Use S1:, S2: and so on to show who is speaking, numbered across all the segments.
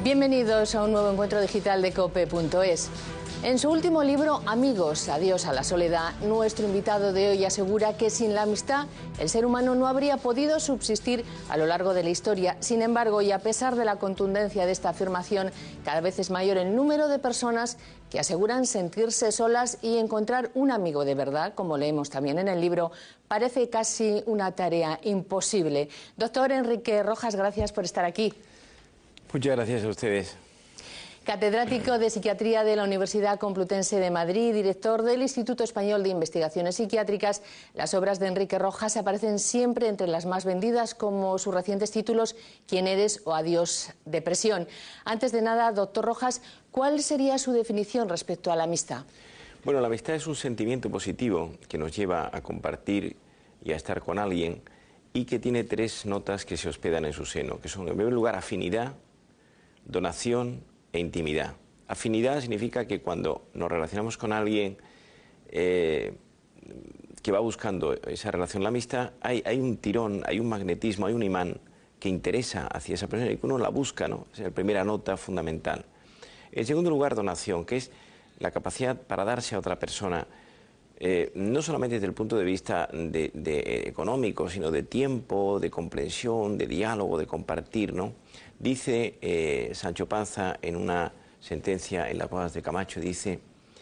S1: Bienvenidos a un nuevo encuentro digital de COPE.es. En su último libro, Amigos, adiós a la soledad, nuestro invitado de hoy asegura que sin la amistad el ser humano no habría podido subsistir a lo largo de la historia. Sin embargo, y a pesar de la contundencia de esta afirmación, cada vez es mayor el número de personas que aseguran sentirse solas, y encontrar un amigo de verdad, como leemos también en el libro, parece casi una tarea imposible. Doctor Enrique Rojas, gracias por estar aquí.
S2: Muchas gracias a ustedes.
S1: Catedrático de Psiquiatría de la Universidad Complutense de Madrid, director del Instituto Español de Investigaciones Psiquiátricas, las obras de Enrique Rojas aparecen siempre entre las más vendidas, como sus recientes títulos ¿Quién eres? O Adiós, depresión. Antes de nada, doctor Rojas, ¿cuál sería su definición respecto a la amistad?
S2: Bueno, la amistad es un sentimiento positivo que nos lleva a compartir y a estar con alguien, y que tiene tres notas que se hospedan en su seno, que son, en primer lugar, afinidad, donación e intimidad. Afinidad significa que cuando nos relacionamos con alguien que va buscando esa relación, la amistad, hay un tirón, hay un magnetismo, hay un imán que interesa hacia esa persona y que uno la busca, ¿no? Esa es la primera nota fundamental. En segundo lugar, donación, que es la capacidad para darse a otra persona, no solamente desde el punto de vista económico, sino de tiempo, de comprensión, de diálogo, de compartir, ¿no? Dice Sancho Panza en una sentencia en las bodas de Camacho, dice,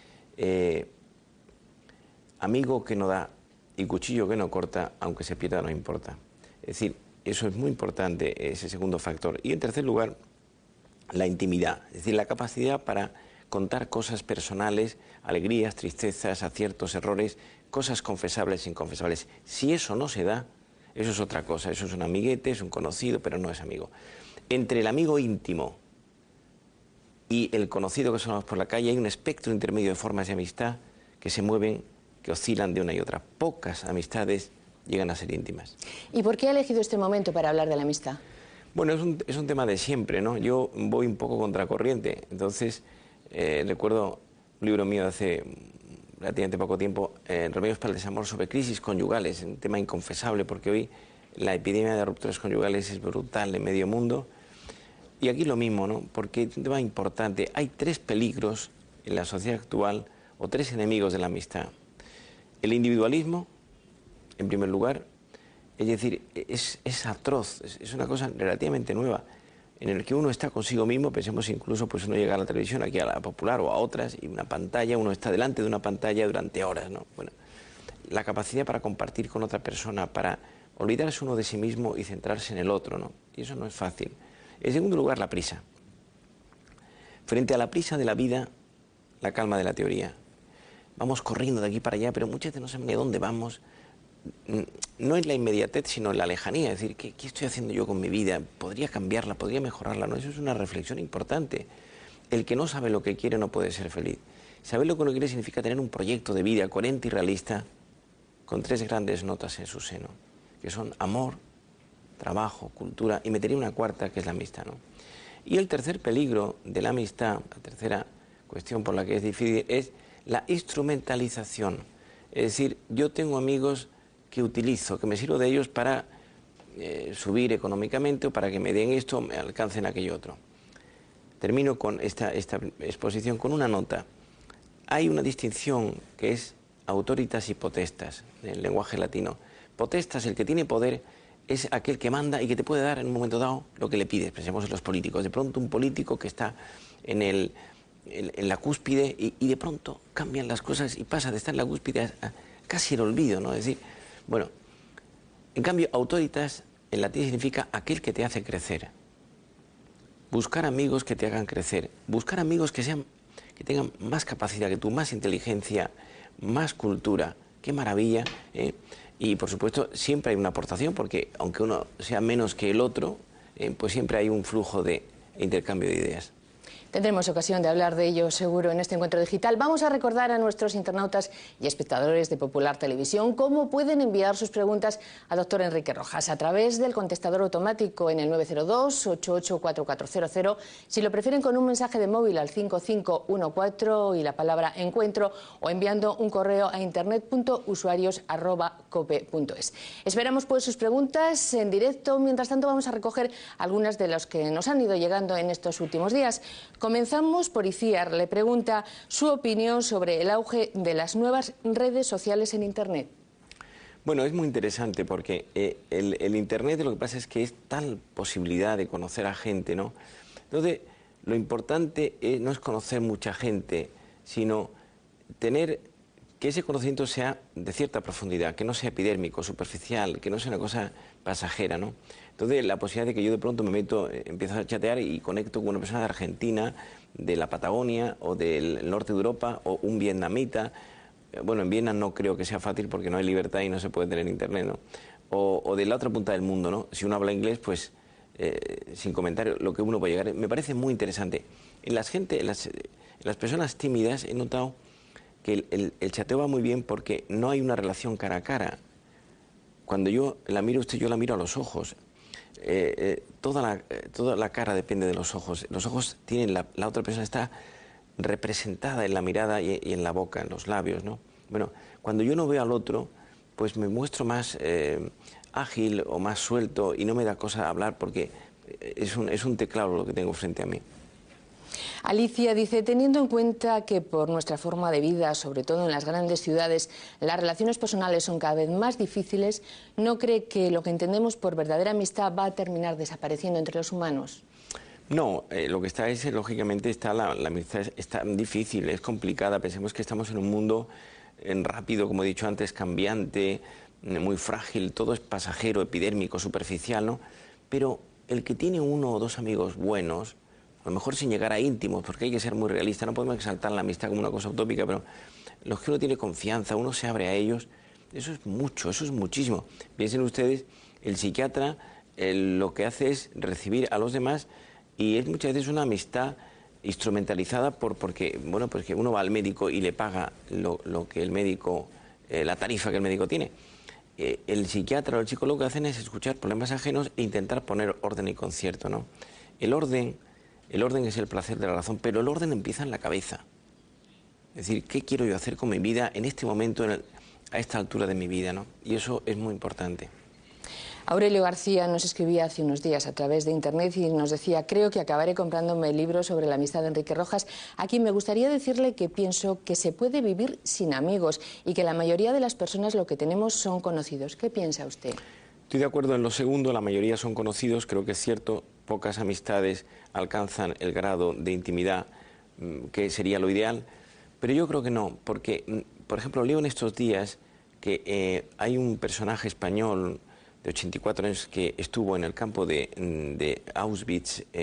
S2: amigo que no da y cuchillo que no corta, aunque se pierda no importa. Es decir, eso es muy importante, ese segundo factor. Y en tercer lugar, la intimidad, es decir, la capacidad para contar cosas personales, alegrías, tristezas, aciertos, errores, cosas confesables e inconfesables. Si eso no se da, eso es otra cosa, eso es un amiguete, es un conocido, pero no es amigo. Entre el amigo íntimo y el conocido que sonamos por la calle hay un espectro intermedio de formas de amistad que se mueven, que oscilan de una y otra. Pocas amistades llegan a ser íntimas.
S1: ¿Y por qué ha elegido este momento para hablar de la amistad?
S2: Bueno, es un tema de siempre, ¿no? Yo voy un poco contracorriente, entonces recuerdo un libro mío de hace relativamente poco tiempo, Remedios para el desamor, sobre crisis conyugales, un tema inconfesable, porque hoy la epidemia de rupturas conyugales es brutal en medio mundo. Y aquí lo mismo, ¿no? Porque es un tema importante. Hay tres peligros en la sociedad actual, o tres enemigos de la amistad. El individualismo, en primer lugar, es decir, es atroz, es una cosa relativamente nueva, en el que uno está consigo mismo. Pensemos incluso, pues uno llega a la televisión, aquí a la Popular o a otras, y una pantalla, uno está delante de una pantalla durante horas, ¿no? Bueno, la capacidad para compartir con otra persona, para olvidarse uno de sí mismo y centrarse en el otro, ¿no? Y eso no es fácil. En segundo lugar, la prisa. Frente a la prisa de la vida, la calma de la teoría. Vamos corriendo de aquí para allá, pero muchas veces no sabemos ni a dónde vamos. No es la inmediatez, sino la lejanía. Es decir, ¿qué estoy haciendo yo con mi vida? ¿Podría cambiarla? ¿Podría mejorarla? No, eso es una reflexión importante. El que no sabe lo que quiere no puede ser feliz. Saber lo que uno quiere significa tener un proyecto de vida coherente y realista, con tres grandes notas en su seno, que son amor, trabajo, cultura, y metería una cuarta, que es la amistad, ¿no? Y el tercer peligro de la amistad, la tercera cuestión por la que es difícil, es la instrumentalización. Es decir, yo tengo amigos que utilizo, que me sirvo de ellos para subir económicamente, o para que me den esto, me alcancen aquello otro. Termino con esta exposición con una nota. Hay una distinción que es autoritas y potestas, en el lenguaje latino. Potestas, el que tiene poder, es aquel que manda y que te puede dar en un momento dado lo que le pides. Pensemos en los políticos. De pronto un político que está en la cúspide y de pronto cambian las cosas y pasa de estar en la cúspide a casi el olvido, ¿no? Es decir, bueno, en cambio, autoritas en latín significa aquel que te hace crecer. Buscar amigos que te hagan crecer. Buscar amigos que tengan más capacidad que tú, más inteligencia, más cultura. ¡Qué maravilla! Y por supuesto siempre hay una aportación, porque aunque uno sea menos que el otro, pues siempre hay un flujo de intercambio de ideas.
S1: Tendremos ocasión de hablar de ello seguro en este encuentro digital. Vamos a recordar a nuestros internautas y espectadores de Popular Televisión cómo pueden enviar sus preguntas a doctor Enrique Rojas a través del contestador automático en el 902-884400, si lo prefieren con un mensaje de móvil al 5514 y la palabra encuentro, o enviando un correo a internet.usuarios@cope.es. Esperamos pues sus preguntas en directo. Mientras tanto vamos a recoger algunas de las que nos han ido llegando en estos últimos días. Comenzamos por Iciar. Le pregunta su opinión sobre el auge de las nuevas redes sociales en Internet.
S2: Bueno, es muy interesante porque el Internet lo que pasa es que es tal posibilidad de conocer a gente, ¿no? Entonces, lo importante no es conocer mucha gente, sino tener que ese conocimiento sea de cierta profundidad, que no sea epidérmico, superficial, que no sea una cosa pasajera, ¿no? Entonces, la posibilidad de que yo de pronto me meto, empiezo a chatear y conecto con una persona de Argentina, de la Patagonia o del norte de Europa o un vietnamita. Bueno, en Vietnam no creo que sea fácil porque no hay libertad y no se puede tener internet, ¿no? O de la otra punta del mundo, ¿no? Si uno habla inglés, pues sin comentario, lo que uno puede llegar. Me parece muy interesante. En las personas tímidas he notado que el chateo va muy bien porque no hay una relación cara a cara. Cuando yo la miro a usted, yo la miro a los ojos. Toda la cara depende de los ojos. Los ojos tienen, la otra persona está representada en la mirada y en la boca, en los labios, ¿no? Bueno, cuando yo no veo al otro, pues me muestro más ágil o más suelto y no me da cosa hablar porque es un teclado lo que tengo frente a mí.
S1: Alicia dice, teniendo en cuenta que por nuestra forma de vida, sobre todo en las grandes ciudades, las relaciones personales son cada vez más difíciles, ¿no cree que lo que entendemos por verdadera amistad va a terminar desapareciendo entre los humanos?
S2: No, lo que está es, lógicamente, la amistad es tan difícil, es complicada. Pensemos que estamos en un mundo rápido, como he dicho antes, cambiante, muy frágil, todo es pasajero, epidérmico, superficial, ¿no? Pero el que tiene uno o dos amigos buenos, a lo mejor sin llegar a íntimos, porque hay que ser muy realista, no podemos exaltar la amistad como una cosa utópica, pero los que uno tiene confianza, uno se abre a ellos, eso es mucho, eso es muchísimo. Piensen ustedes, el psiquiatra lo que hace es recibir a los demás y es muchas veces una amistad instrumentalizada porque uno va al médico y le paga lo que el médico, la tarifa que el médico tiene. El psiquiatra o el psicólogo lo que hacen es escuchar problemas ajenos e intentar poner orden y concierto, ¿no? El orden es el placer de la razón, pero el orden empieza en la cabeza. Es decir, ¿qué quiero yo hacer con mi vida en este momento, a esta altura de mi vida, ¿no? Y eso es muy importante.
S1: Aurelio García nos escribía hace unos días a través de internet y nos decía, creo que acabaré comprándome el libro sobre la amistad de Enrique Rojas, a quien me gustaría decirle que pienso que se puede vivir sin amigos y que la mayoría de las personas lo que tenemos son conocidos. ¿Qué piensa usted?
S2: Estoy de acuerdo en lo segundo, la mayoría son conocidos, creo que es cierto, pocas amistades alcanzan el grado de intimidad que sería lo ideal, pero yo creo que no, porque, por ejemplo, leo en estos días que hay un personaje español de 84 años que estuvo en el campo de Auschwitz y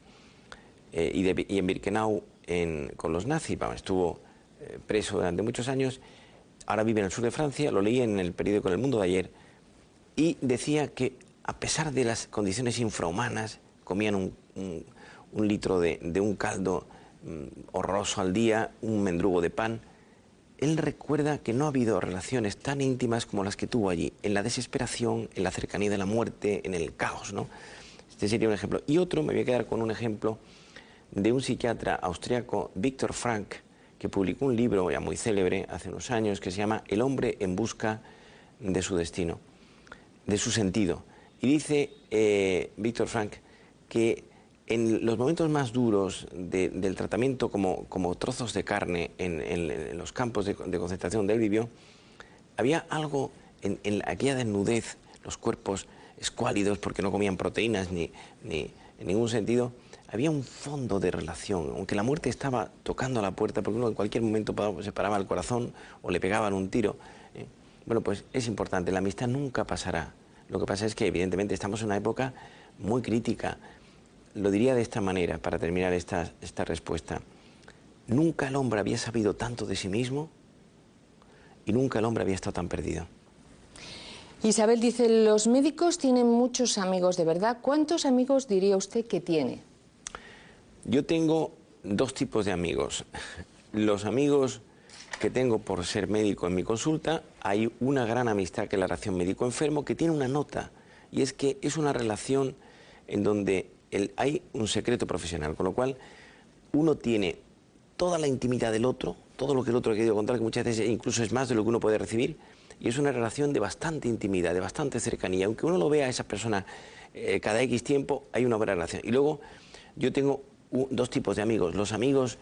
S2: en Birkenau con los nazis, estuvo preso durante muchos años, ahora vive en el sur de Francia, lo leí en el periódico El Mundo de ayer, y decía que a pesar de las condiciones infrahumanas, comían un litro de un caldo horroroso al día, un mendrugo de pan. Él recuerda que no ha habido relaciones tan íntimas como las que tuvo allí, en la desesperación, en la cercanía de la muerte, en el caos, ¿no? Este sería un ejemplo. Y otro, me voy a quedar con un ejemplo de un psiquiatra austriaco, Viktor Frankl, que publicó un libro ya muy célebre hace unos años que se llama El hombre en busca de su destino, de su sentido. Y dice Viktor Frankl que en los momentos más duros del tratamiento como trozos de carne en los campos de concentración donde él vivió, había algo en aquella desnudez, los cuerpos escuálidos porque no comían proteínas ni en ningún sentido, había un fondo de relación, aunque la muerte estaba tocando a la puerta porque uno en cualquier momento se paraba el corazón o le pegaban un tiro. Bueno, pues es importante, la amistad nunca pasará. Lo que pasa es que evidentemente estamos en una época muy crítica. Lo diría de esta manera, para terminar esta respuesta. Nunca el hombre había sabido tanto de sí mismo y nunca el hombre había estado tan perdido.
S1: Isabel dice, los médicos tienen muchos amigos, ¿de verdad? ¿Cuántos amigos diría usted que tiene?
S2: Yo tengo dos tipos de amigos. Los amigos que tengo por ser médico en mi consulta, hay una gran amistad que es la relación médico-enfermo, que tiene una nota, y es que es una relación en donde hay un secreto profesional, con lo cual uno tiene toda la intimidad del otro, todo lo que el otro ha querido contar, que muchas veces incluso es más de lo que uno puede recibir, y es una relación de bastante intimidad, de bastante cercanía. Aunque uno lo vea a esa persona cada X tiempo, hay una buena relación. Y luego yo tengo dos tipos de amigos. Los amigos,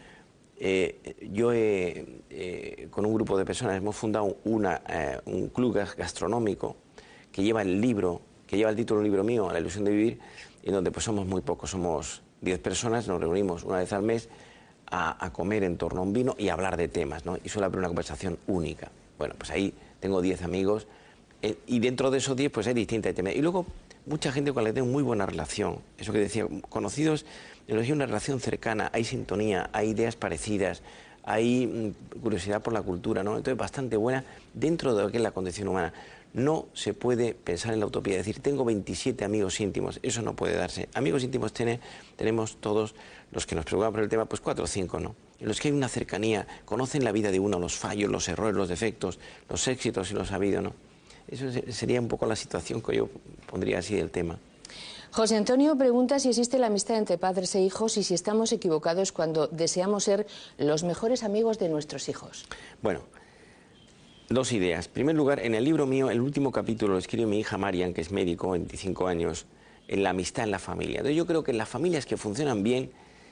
S2: con un grupo de personas hemos fundado un club gastronómico que lleva el libro, que lleva el título de un libro mío, La ilusión de vivir, en donde pues somos muy pocos, somos 10 personas, nos reunimos una vez al mes a comer en torno a un vino y a hablar de temas, ¿no? Y suele haber una conversación única. Bueno, pues ahí tengo 10 amigos y dentro de esos 10 pues hay distintas temas. Y luego mucha gente con la que tengo muy buena relación, eso que decía, conocidos, hay una relación cercana, hay sintonía, hay ideas parecidas, hay curiosidad por la cultura, ¿no? Entonces bastante buena dentro de lo que es la condición humana. No se puede pensar en la utopía, es decir, tengo 27 amigos íntimos, eso no puede darse. Amigos íntimos tenemos todos los que nos preocupan por el tema, pues 4 o 5, ¿no? En los que hay una cercanía, conocen la vida de uno, los fallos, los errores, los defectos, los éxitos y los ha habido, ¿no? Eso sería un poco la situación que yo pondría así del tema.
S1: José Antonio pregunta si existe la amistad entre padres e hijos y si estamos equivocados cuando deseamos ser los mejores amigos de nuestros hijos.
S2: Bueno, dos ideas. En primer lugar, en el libro mío, el último capítulo lo escribe mi hija Marian, que es médico, 25 años, en la amistad en la familia. Entonces yo creo que en las familias que funcionan bien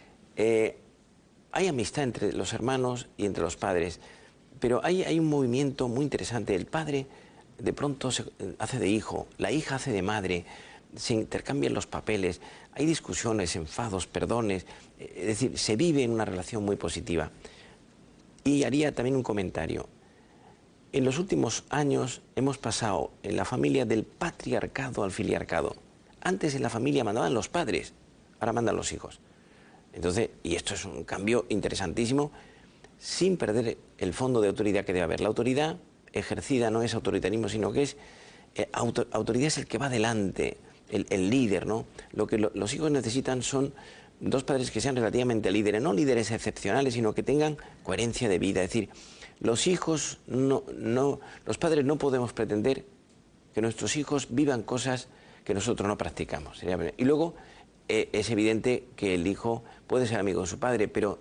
S2: hay amistad entre los hermanos y entre los padres, pero hay un movimiento muy interesante. El padre de pronto se hace de hijo, la hija hace de madre, se intercambian los papeles, hay discusiones, enfados, perdones, es decir, se vive en una relación muy positiva. Y haría también un comentario. En los últimos años hemos pasado en la familia del patriarcado al filiarcado. Antes en la familia mandaban los padres, ahora mandan los hijos. Entonces, y esto es un cambio interesantísimo, sin perder el fondo de autoridad que debe haber. La autoridad ejercida no es autoritarismo, sino que es autoridad es el que va adelante, el líder, ¿no? Lo que los hijos necesitan son dos padres que sean relativamente líderes, no líderes excepcionales, sino que tengan coherencia de vida. Es decir, los hijos los padres no podemos pretender que nuestros hijos vivan cosas que nosotros no practicamos. Y luego es evidente que el hijo puede ser amigo de su padre, pero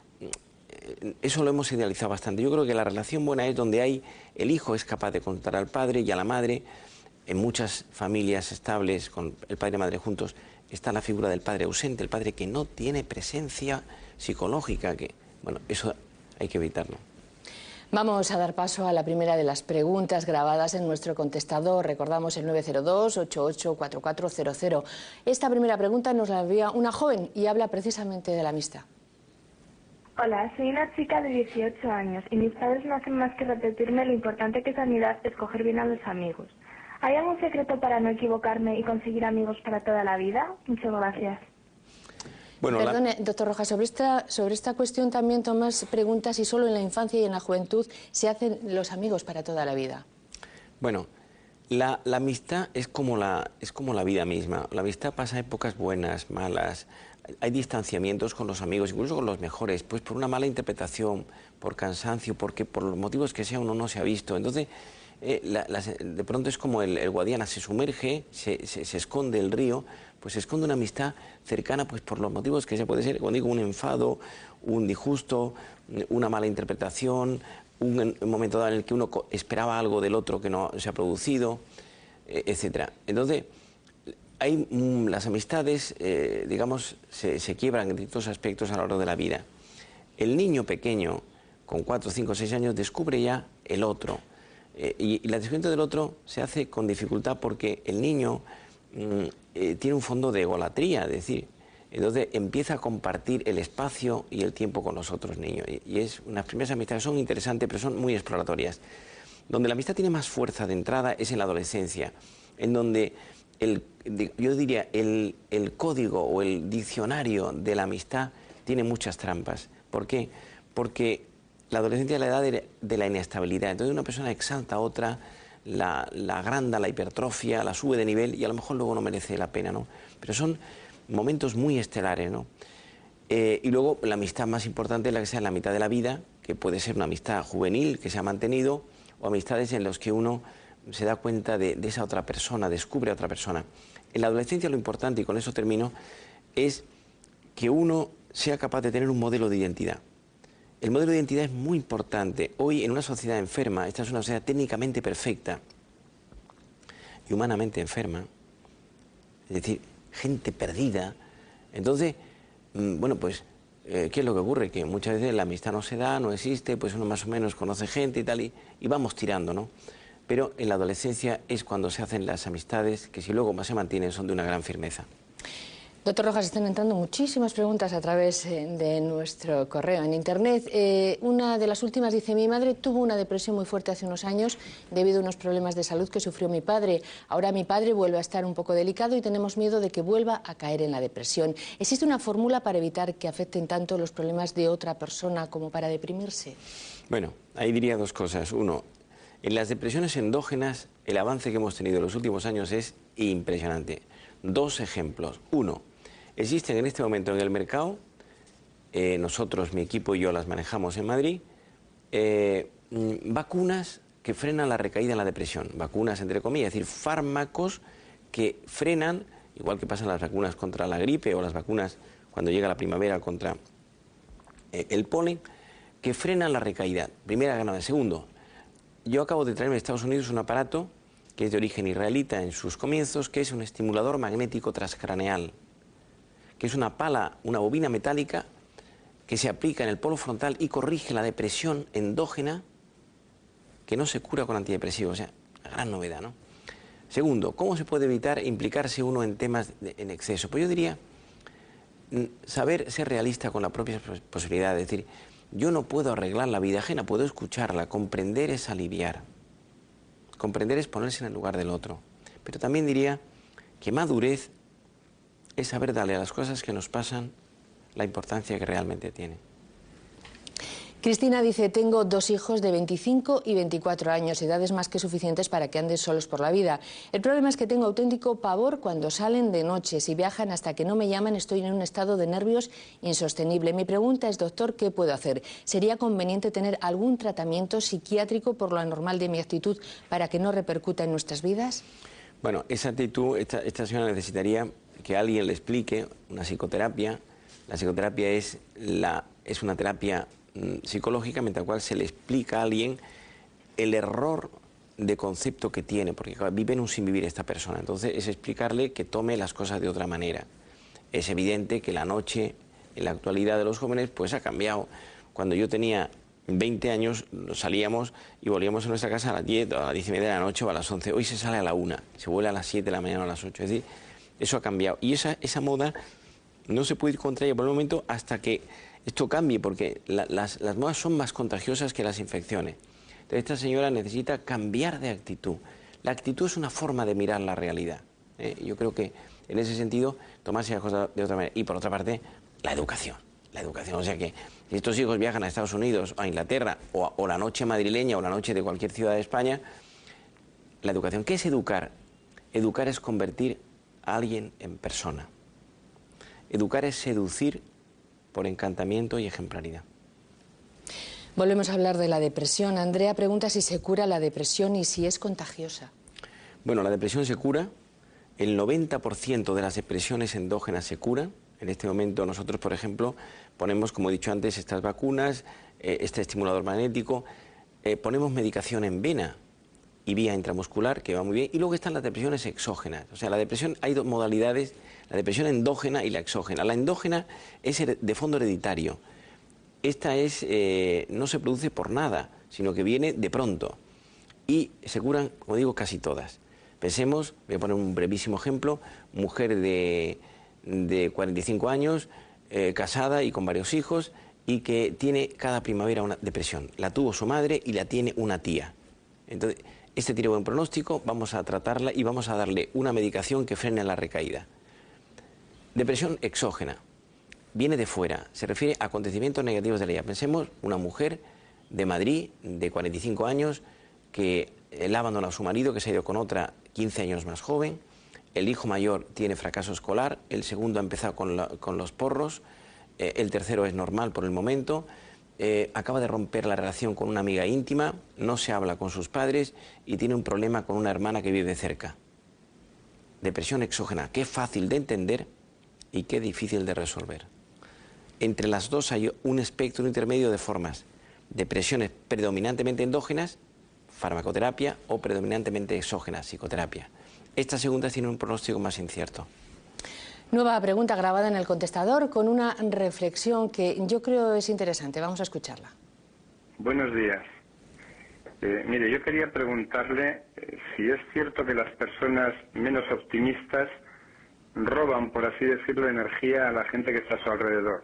S2: eso lo hemos idealizado bastante. Yo creo que la relación buena es donde el hijo es capaz de contar al padre y a la madre. En muchas familias estables, con el padre y la madre juntos, está la figura del padre ausente, el padre que no tiene presencia psicológica, bueno, eso hay que evitarlo.
S1: Vamos a dar paso a la primera de las preguntas grabadas en nuestro contestador. Recordamos el 902-884400. Esta primera pregunta nos la envía una joven y habla precisamente de la amistad.
S3: Hola, soy una chica de 18 años y mis padres no hacen más que repetirme lo importante que es a mi edad escoger bien a los amigos. ¿Hay algún secreto para no equivocarme y conseguir amigos para toda la vida? Muchas gracias.
S2: Bueno,
S1: Perdone, doctor Rojas, sobre esta cuestión también Tomás pregunta si solo en la infancia y en la juventud se hacen los amigos para toda la vida.
S2: Bueno, la amistad es como la vida misma. La amistad pasa épocas buenas, malas. Hay distanciamientos con los amigos, incluso con los mejores, pues por una mala interpretación, por cansancio, porque por los motivos que sea uno no se ha visto. Entonces, de pronto es como el Guadiana se sumerge, se esconde el río, pues se esconde una amistad cercana, pues por los motivos que sea, puede ser, como digo, un enfado, un disgusto, una mala interpretación, un momento dado en el que uno esperaba algo del otro que no se ha producido, etcétera. Entonces, las amistades, digamos, se quiebran en distintos aspectos a lo largo de la vida. El niño pequeño, con 4, 5, 6 años, descubre ya el otro. Y el descubrimiento del otro se hace con dificultad porque el niño tiene un fondo de egolatría, es decir, entonces empieza a compartir el espacio y el tiempo con los otros niños. Y unas primeras amistades son interesantes, pero son muy exploratorias. Donde la amistad tiene más fuerza de entrada es en la adolescencia, en donde yo diría el código o el diccionario de la amistad tiene muchas trampas. ¿Por qué? Porque la adolescencia es la edad de la inestabilidad. Entonces una persona exalta a otra, la agranda, la hipertrofia, la sube de nivel y a lo mejor luego no merece la pena, ¿no? Pero son momentos muy estelares, ¿no? Y luego la amistad más importante es la que sea en la mitad de la vida, que puede ser una amistad juvenil que se ha mantenido, o amistades en las que uno se da cuenta de esa otra persona, descubre a otra persona. En la adolescencia lo importante, y con eso termino, es que uno sea capaz de tener un modelo de identidad. El modelo de identidad es muy importante. Hoy, en una sociedad enferma, esta es una sociedad técnicamente perfecta y humanamente enferma, es decir, gente perdida. Entonces, bueno, pues, ¿qué es lo que ocurre? Que muchas veces la amistad no se da, no existe, pues uno más o menos conoce gente y tal, y vamos tirando, ¿no? Pero en la adolescencia es cuando se hacen las amistades que, si luego más se mantienen, son de una gran firmeza.
S1: Doctor Rojas, están entrando muchísimas preguntas a través de nuestro correo en internet. Una de las últimas dice: mi madre tuvo una depresión muy fuerte hace unos años debido a unos problemas de salud que sufrió mi padre. Ahora mi padre vuelve a estar un poco delicado y tenemos miedo de que vuelva a caer en la depresión. ¿Existe una fórmula para evitar que afecten tanto los problemas de otra persona como para deprimirse?
S2: Bueno, ahí diría dos cosas. Uno, en las depresiones endógenas el avance que hemos tenido en los últimos años es impresionante. Dos ejemplos. Uno, existen en este momento en el mercado, nosotros, mi equipo y yo las manejamos en Madrid, vacunas que frenan la recaída en la depresión. Vacunas, entre comillas, es decir, fármacos que frenan, igual que pasan las vacunas contra la gripe o las vacunas cuando llega la primavera contra el polen, que frenan la recaída. Primera ganancia. Segundo, yo acabo de traerme de Estados Unidos un aparato que es de origen israelita en sus comienzos, que es un estimulador magnético transcraneal, que es una pala, una bobina metálica que se aplica en el polo frontal y corrige la depresión endógena, que no se cura con antidepresivos. O sea, una gran novedad, ¿no? Segundo, ¿cómo se puede evitar implicarse uno en temas en exceso? Pues yo diría, saber ser realista con la propia posibilidad. Es decir, yo no puedo arreglar la vida ajena, puedo escucharla. Comprender es aliviar. Comprender es ponerse en el lugar del otro. Pero también diría que madurez es saber darle a las cosas que nos pasan la importancia que realmente tienen.
S1: Cristina dice: tengo dos hijos de 25 y 24 años, edades más que suficientes para que anden solos por la vida. El problema es que tengo auténtico pavor cuando salen de noche. Si viajan hasta que no me llaman, estoy en un estado de nervios insostenible. Mi pregunta es, doctor, ¿qué puedo hacer? ¿Sería conveniente tener algún tratamiento psiquiátrico por lo anormal de mi actitud para que no repercuta en nuestras vidas?
S2: Bueno, esa actitud, esta señora necesitaría que alguien le explique una psicoterapia. La psicoterapia es una terapia psicológica, mediante la cual se le explica a alguien el error de concepto que tiene, porque vive en un sin vivir esta persona. Entonces es explicarle que tome las cosas de otra manera. Es evidente que la noche, en la actualidad de los jóvenes, pues ha cambiado. Cuando yo tenía 20 años salíamos y volvíamos a nuestra casa a las 10, a las 10:30 de la noche o a las 11. Hoy se sale a la 1, se vuelve a las 7 de la mañana o a las 8. Es decir, eso ha cambiado. Y esa moda no se puede ir contra ella por el momento hasta que esto cambie, porque las modas son más contagiosas que las infecciones. Entonces esta señora necesita cambiar de actitud. La actitud es una forma de mirar la realidad. Yo creo que en ese sentido tomarse las cosas de otra manera. Y por otra parte, la educación. La educación, o sea que si estos hijos viajan a Estados Unidos, a Inglaterra, o la noche madrileña o la noche de cualquier ciudad de España, la educación. ¿Qué es educar? Educar es convertir a alguien en persona. Educar es seducir por encantamiento y ejemplaridad.
S1: Volvemos a hablar de la depresión. Andrea pregunta si se cura la depresión y si es contagiosa.
S2: Bueno, la depresión se cura. El 90% de las depresiones endógenas se curan. En este momento nosotros, por ejemplo, ponemos, como he dicho antes, estas vacunas, este estimulador magnético, ponemos medicación en vena y vía intramuscular, que va muy bien, y luego están las depresiones exógenas. O sea, la depresión, hay dos modalidades, la depresión endógena y la exógena. La endógena es de fondo hereditario. Esta no se produce por nada, sino que viene de pronto. Y se curan, como digo, casi todas. Pensemos, voy a poner un brevísimo ejemplo, mujer de 45 años, casada y con varios hijos, y que tiene cada primavera una depresión. La tuvo su madre y la tiene una tía. Entonces, este tiene buen pronóstico, vamos a tratarla y vamos a darle una medicación que frene la recaída. Depresión exógena. Viene de fuera, se refiere a acontecimientos negativos de la vida. Pensemos, una mujer de Madrid, de 45 años, que él ha abandonado a su marido, que se ha ido con otra 15 años más joven. El hijo mayor tiene fracaso escolar, el segundo ha empezado con los porros, el tercero es normal por el momento, acaba de romper la relación con una amiga íntima, no se habla con sus padres y tiene un problema con una hermana que vive cerca. Depresión exógena, qué fácil de entender y qué difícil de resolver. Entre las dos hay un espectro intermedio de formas. Depresiones predominantemente endógenas, farmacoterapia, o predominantemente exógenas, psicoterapia. Estas segundas tienen un pronóstico más incierto.
S1: Nueva pregunta grabada en el contestador con una reflexión que yo creo es interesante. Vamos a escucharla.
S4: Buenos días. Mire, yo quería preguntarle si es cierto que las personas menos optimistas roban, por así decirlo, energía a la gente que está a su alrededor.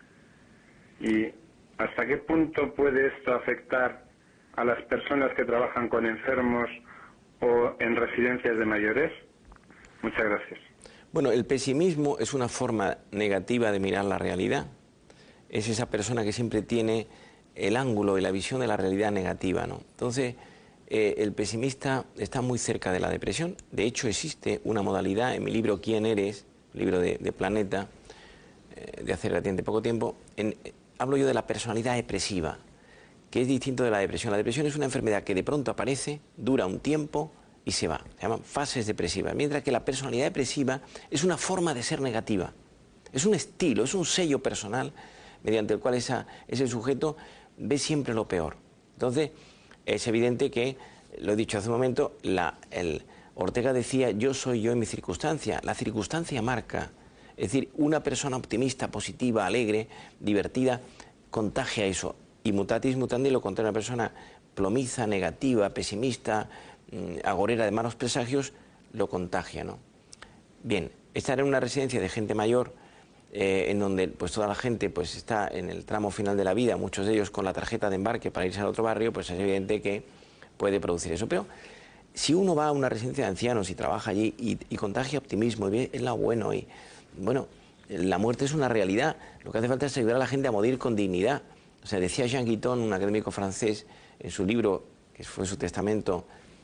S4: ¿Y hasta qué punto puede esto afectar a las personas que trabajan con enfermos o en residencias de mayores? Muchas gracias.
S2: Bueno, el pesimismo es una forma negativa de mirar la realidad. Es esa persona que siempre tiene el ángulo y la visión de la realidad negativa, ¿no? Entonces, el pesimista está muy cerca de la depresión. De hecho, existe una modalidad en mi libro ¿Quién eres?, libro de Planeta, de hace relativamente poco tiempo, hablo yo de la personalidad depresiva, que es distinto de la depresión. La depresión es una enfermedad que de pronto aparece, dura un tiempo y se va. Se llaman fases depresivas, mientras que la personalidad depresiva es una forma de ser negativa. Es un estilo, es un sello personal mediante el cual ese sujeto ve siempre lo peor. Entonces, es evidente que, lo he dicho hace un momento, Ortega decía, yo soy yo en mi circunstancia. La circunstancia marca. Es decir, una persona optimista, positiva, alegre, divertida, contagia eso. Y mutatis mutandis, lo contrario, una persona plomiza, negativa, pesimista, agorera de malos presagios, lo contagia, ¿no? Bien, estar en una residencia de gente mayor, en donde pues toda la gente pues está en el tramo final de la vida, muchos de ellos con la tarjeta de embarque para irse al otro barrio, pues es evidente que puede producir eso. Pero si uno va a una residencia de ancianos y trabaja allí y contagia optimismo y ve es lo bueno, y bueno, la muerte es una realidad, lo que hace falta es ayudar a la gente a morir con dignidad. O sea, decía Jean Guitton, un académico francés, en su libro, que fue su testamento,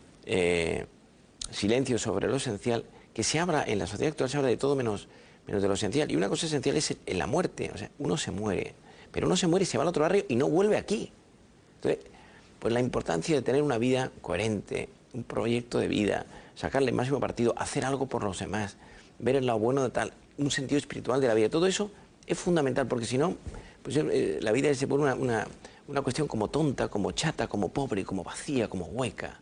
S2: Silencio sobre lo esencial, que se habla, en la sociedad actual se habla de todo menos de lo esencial. Y una cosa esencial es en la muerte. O sea, uno se muere, pero uno se muere y se va al otro barrio y no vuelve aquí. Entonces, pues la importancia de tener una vida coherente, un proyecto de vida, sacarle el máximo partido, hacer algo por los demás, ver el lado bueno de tal, un sentido espiritual de la vida, todo eso es fundamental, porque si no, pues la vida se pone una cuestión como tonta, como chata, como pobre, como vacía, como hueca.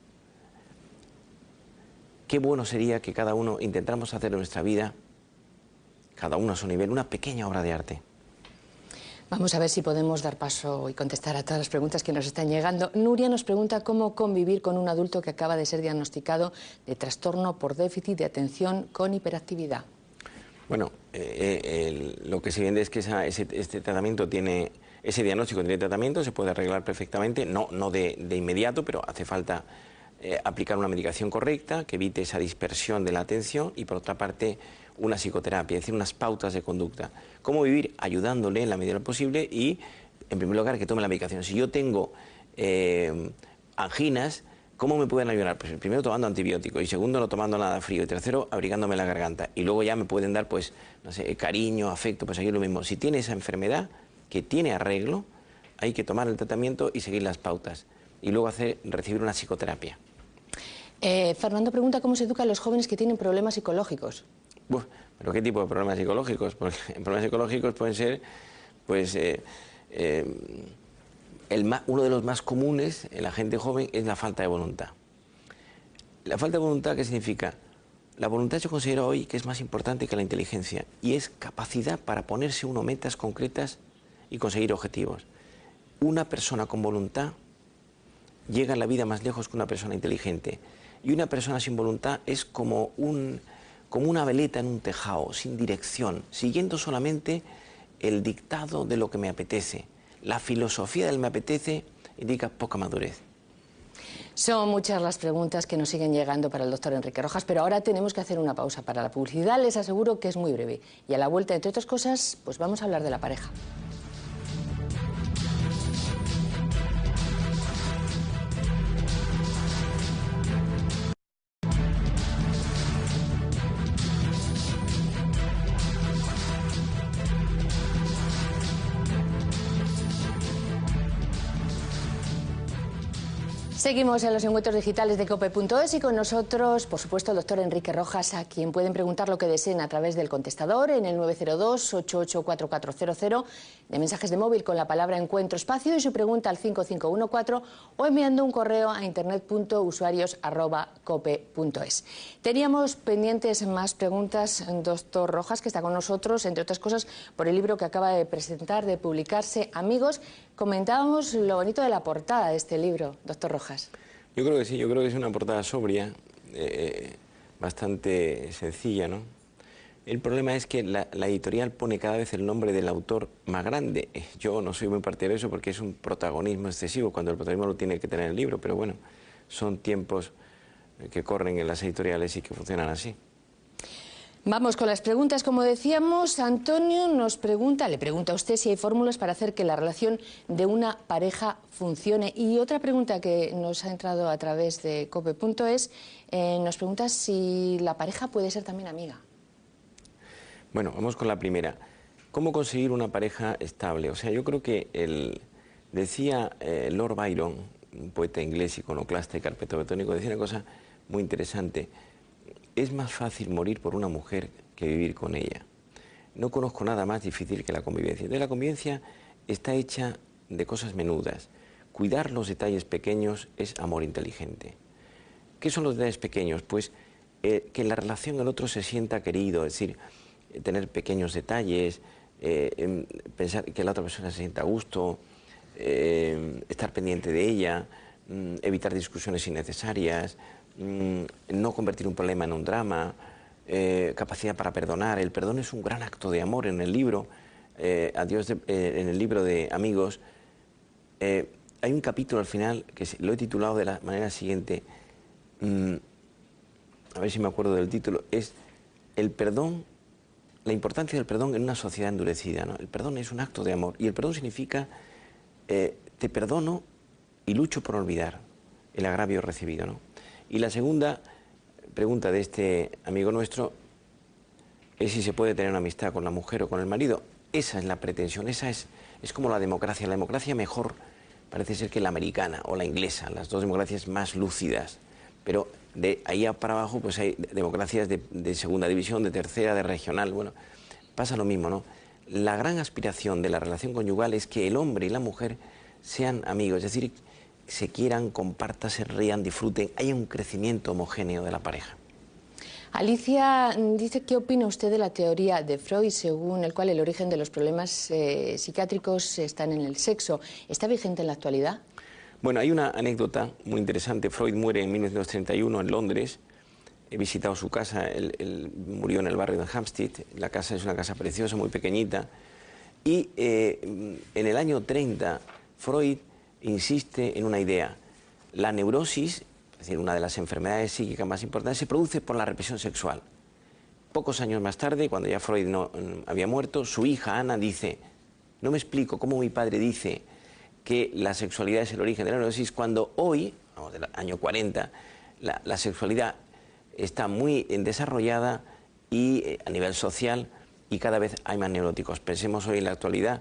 S2: Qué bueno sería que cada uno intentáramos hacer en nuestra vida, cada uno a su nivel, una pequeña obra de arte.
S1: Vamos a ver si podemos dar paso y contestar a todas las preguntas que nos están llegando. Nuria nos pregunta cómo convivir con un adulto que acaba de ser diagnosticado de trastorno por déficit de atención con hiperactividad.
S2: Bueno, lo que se entiende es que este tratamiento tiene, ese diagnóstico tiene tratamiento, se puede arreglar perfectamente, no de inmediato, pero hace falta aplicar una medicación correcta que evite esa dispersión de la atención y, por otra parte, una psicoterapia, es decir, unas pautas de conducta. ¿Cómo vivir? Ayudándole en la medida de lo posible y, en primer lugar, que tome la medicación. Si yo tengo anginas, ¿cómo me pueden ayudar? Pues primero tomando antibióticos y segundo no tomando nada frío y tercero abrigándome la garganta. Y luego ya me pueden dar, pues, no sé, cariño, afecto, pues aquí es lo mismo. Si tiene esa enfermedad que tiene arreglo, hay que tomar el tratamiento y seguir las pautas. Y luego recibir una psicoterapia.
S1: Fernando pregunta cómo se educa a los jóvenes que tienen problemas psicológicos.
S2: Uf, ¿pero qué tipo de problemas psicológicos? Porque problemas psicológicos pueden ser, pues, uno de los más comunes en la gente joven es la falta de voluntad. La falta de voluntad, ¿qué significa? La voluntad yo considero hoy que es más importante que la inteligencia y es capacidad para ponerse uno metas concretas y conseguir objetivos. Una persona con voluntad llega en la vida más lejos que una persona inteligente. Y una persona sin voluntad es como una veleta en un tejado, sin dirección, siguiendo solamente el dictado de lo que me apetece. La filosofía del me apetece indica poca madurez.
S1: Son muchas las preguntas que nos siguen llegando para el doctor Enrique Rojas, pero ahora tenemos que hacer una pausa para la publicidad. Les aseguro que es muy breve. Y a la vuelta, entre otras cosas, pues vamos a hablar de la pareja. Seguimos en los encuentros digitales de cope.es y con nosotros, por supuesto, el doctor Enrique Rojas, a quien pueden preguntar lo que deseen a través del contestador en el 902-884400, de mensajes de móvil con la palabra encuentro espacio y su pregunta al 5514 o enviando un correo a internet.usuarios@cope.es. Teníamos pendientes más preguntas, doctor Rojas, que está con nosotros, entre otras cosas, por el libro que acaba de presentar, de publicarse, Amigos. Comentábamos lo bonito de la portada de este libro, doctor Rojas.
S2: Yo creo que sí, yo creo que es una portada sobria, bastante sencilla, ¿no? El problema es que la editorial pone cada vez el nombre del autor más grande. Yo no soy muy partidario de eso porque es un protagonismo excesivo, cuando el protagonismo lo tiene que tener el libro, pero bueno, son tiempos que corren en las editoriales y que funcionan así.
S1: Vamos con las preguntas, como decíamos. Antonio nos pregunta, le pregunta a usted si hay fórmulas para hacer que la relación de una pareja funcione. Y otra pregunta que nos ha entrado a través de cope.es, nos pregunta si la pareja puede ser también amiga.
S2: Bueno, vamos con la primera. ¿Cómo conseguir una pareja estable? O sea, yo creo que decía Lord Byron, un poeta inglés, iconoclasta y carpetobetónico, decía una cosa muy interesante. Es más fácil morir por una mujer que vivir con ella. No conozco nada más difícil que la convivencia. Entonces la convivencia está hecha de cosas menudas. Cuidar los detalles pequeños es amor inteligente. ¿Qué son los detalles pequeños? Pues que en la relación el otro se sienta querido, es decir, tener pequeños detalles, pensar que la otra persona se sienta a gusto, estar pendiente de ella, evitar discusiones innecesarias, no convertir un problema en un drama, capacidad para perdonar. El perdón es un gran acto de amor. En el libro, en el libro de Amigos, hay un capítulo al final que lo he titulado de la manera siguiente, a ver si me acuerdo del título, es el perdón, la importancia del perdón en una sociedad endurecida, ¿no? El perdón es un acto de amor y el perdón significa te perdono y lucho por olvidar el agravio recibido, ¿no? Y la segunda pregunta de este amigo nuestro es si se puede tener una amistad con la mujer o con el marido. Esa es la pretensión, esa es como la democracia. La democracia mejor parece ser que la americana o la inglesa, las dos democracias más lúcidas. Pero de ahí para abajo pues hay democracias de segunda división, de tercera, de regional. Bueno, pasa lo mismo, ¿no? La gran aspiración de la relación conyugal es que el hombre y la mujer sean amigos, es decir, se quieran, compartan, se rían, disfruten, haya un crecimiento homogéneo de la pareja.
S1: Alicia dice, ¿qué opina usted de la teoría de Freud, según el cual el origen de los problemas psiquiátricos están en el sexo? ¿Está vigente en la actualidad?
S2: Bueno, hay una anécdota muy interesante. Freud muere en 1931 en Londres. He visitado su casa, él murió en el barrio de Hampstead. La casa es una casa preciosa, muy pequeñita. Y en el año 30, Freud insiste en una idea. La neurosis, es decir, una de las enfermedades psíquicas más importantes, se produce por la represión sexual. Pocos años más tarde, cuando ya Freud había muerto, su hija Ana dice, no me explico cómo mi padre dice que la sexualidad es el origen de la neurosis, cuando hoy, vamos, del año 40, la sexualidad está muy desarrollada y a nivel social y cada vez hay más neuróticos. Pensemos hoy en la actualidad,